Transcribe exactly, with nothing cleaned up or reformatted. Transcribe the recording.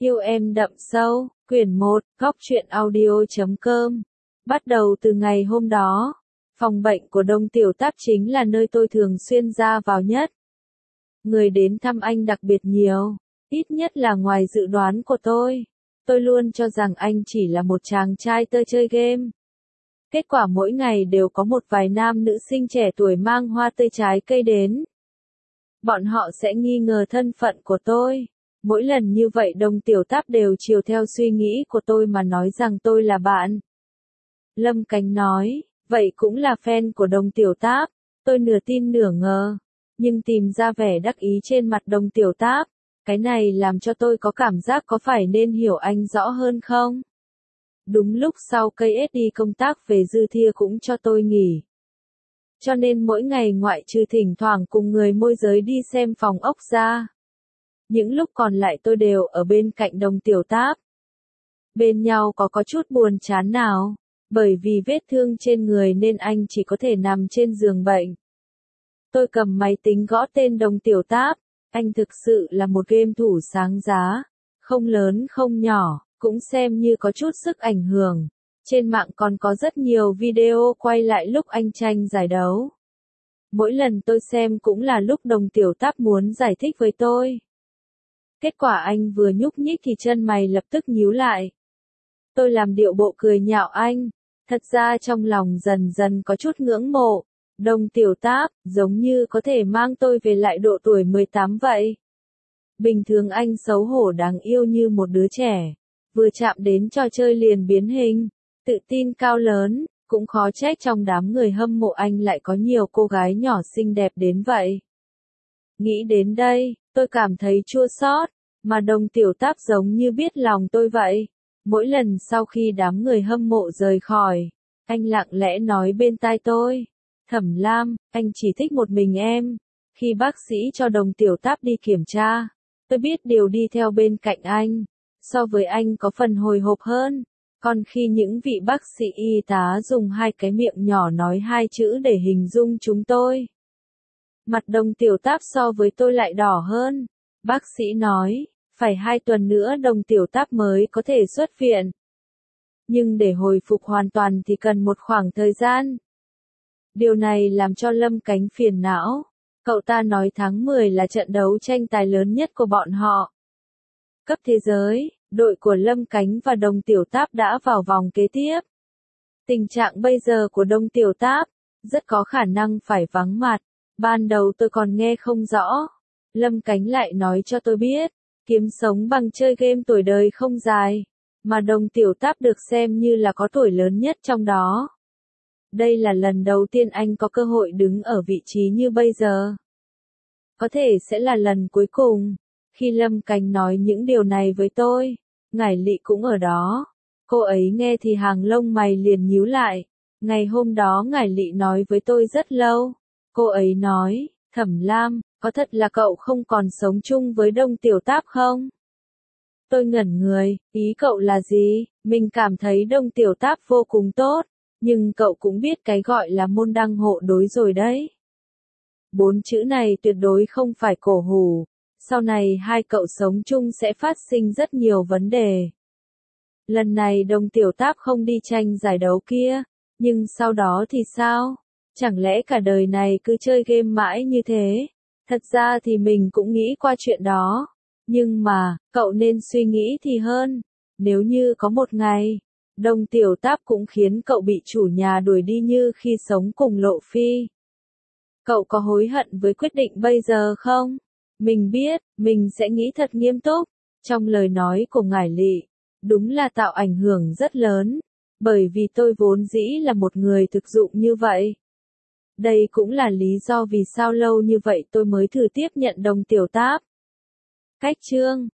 Yêu em đậm sâu, quyển một, góc truyện audio chấm com. Bắt đầu từ ngày hôm đó, phòng bệnh của Đông Tiểu Táp chính là nơi tôi thường xuyên ra vào nhất. Người đến thăm anh đặc biệt nhiều, ít nhất là ngoài dự đoán của tôi. Tôi luôn cho rằng anh chỉ là một chàng trai tơ chơi game. Kết quả mỗi ngày đều có một vài nam nữ sinh trẻ tuổi mang hoa tươi trái cây đến. Bọn họ sẽ nghi ngờ thân phận của tôi. Mỗi lần như vậy Đông Tiểu Táp đều chiều theo suy nghĩ của tôi mà nói rằng tôi là bạn. Lâm Cánh nói, vậy cũng là fan của Đông Tiểu Táp. Tôi nửa tin nửa ngờ, nhưng tìm ra vẻ đắc ý trên mặt Đông Tiểu Táp. Cái này làm cho tôi có cảm giác có phải nên hiểu anh rõ hơn không? Đúng lúc sau cây ét đi công tác về Dư Thia cũng cho tôi nghỉ. Cho nên mỗi ngày ngoại trừ thỉnh thoảng cùng người môi giới đi xem phòng ốc ra. Những lúc còn lại tôi đều ở bên cạnh Đông Tiểu Táp. Bên nhau có có chút buồn chán nào, bởi vì vết thương trên người nên anh chỉ có thể nằm trên giường bệnh. Tôi cầm máy tính gõ tên Đông Tiểu Táp, anh thực sự là một game thủ sáng giá, không lớn không nhỏ, cũng xem như có chút sức ảnh hưởng. Trên mạng còn có rất nhiều video quay lại lúc anh tranh giải đấu. Mỗi lần tôi xem cũng là lúc Đông Tiểu Táp muốn giải thích với tôi. Kết quả anh vừa nhúc nhích thì chân mày lập tức nhíu lại. Tôi làm điệu bộ cười nhạo anh, thật ra trong lòng dần dần có chút ngưỡng mộ. Đông Tiểu Táp, giống như có thể mang tôi về lại độ tuổi mười tám vậy. Bình thường anh xấu hổ đáng yêu như một đứa trẻ, vừa chạm đến trò chơi liền biến hình, tự tin cao lớn, cũng khó trách trong đám người hâm mộ anh lại có nhiều cô gái nhỏ xinh đẹp đến vậy. Nghĩ đến đây, tôi cảm thấy chua xót, mà Đông Tiểu Táp giống như biết lòng tôi vậy. Mỗi lần sau khi đám người hâm mộ rời khỏi, anh lặng lẽ nói bên tai tôi, Thẩm Lam, anh chỉ thích một mình em. Khi bác sĩ cho Đông Tiểu Táp đi kiểm tra, tôi biết điều đi theo bên cạnh anh, so với anh có phần hồi hộp hơn. Còn khi những vị bác sĩ y tá dùng hai cái miệng nhỏ nói hai chữ để hình dung chúng tôi, mặt Đông Tiểu Táp so với tôi lại đỏ hơn. Bác sĩ nói, phải hai tuần nữa Đông Tiểu Táp mới có thể xuất viện. Nhưng để hồi phục hoàn toàn thì cần một khoảng thời gian. Điều này làm cho Lâm Cánh phiền não. Cậu ta nói tháng mười là trận đấu tranh tài lớn nhất của bọn họ. Cấp thế giới, đội của Lâm Cánh và Đông Tiểu Táp đã vào vòng kế tiếp. Tình trạng bây giờ của Đông Tiểu Táp, rất có khả năng phải vắng mặt. Ban đầu tôi còn nghe không rõ. Lâm Cánh lại nói cho tôi biết, kiếm sống bằng chơi game tuổi đời không dài, mà Đông Tiểu Táp được xem như là có tuổi lớn nhất trong đó. Đây là lần đầu tiên anh có cơ hội đứng ở vị trí như bây giờ. Có thể sẽ là lần cuối cùng. Khi Lâm Cánh nói những điều này với tôi, Ngải Lị cũng ở đó. Cô ấy nghe thì hàng lông mày liền nhíu lại. Ngày hôm đó Ngải Lị nói với tôi rất lâu. Cô ấy nói, Thẩm Lam, có thật là cậu không còn sống chung với Đông Tiểu Táp không? Tôi ngẩn người, ý cậu là gì? Mình cảm thấy Đông Tiểu Táp vô cùng tốt, nhưng cậu cũng biết cái gọi là môn đăng hộ đối rồi đấy. Bốn chữ này tuyệt đối không phải cổ hủ. Sau này hai cậu sống chung sẽ phát sinh rất nhiều vấn đề. Lần này Đông Tiểu Táp không đi tranh giải đấu kia, nhưng sau đó thì sao? Chẳng lẽ cả đời này cứ chơi game mãi như thế? Thật ra thì mình cũng nghĩ qua chuyện đó. Nhưng mà, cậu nên suy nghĩ thì hơn. Nếu như có một ngày, Đông Tiểu Táp cũng khiến cậu bị chủ nhà đuổi đi như khi sống cùng Lộ Phi. Cậu có hối hận với quyết định bây giờ không? Mình biết, mình sẽ nghĩ thật nghiêm túc. Trong lời nói của Ngải Lị, đúng là tạo ảnh hưởng rất lớn. Bởi vì tôi vốn dĩ là một người thực dụng như vậy. Đây cũng là lý do vì sao lâu như vậy tôi mới thử tiếp nhận Đông Tiểu Táp. Cách chương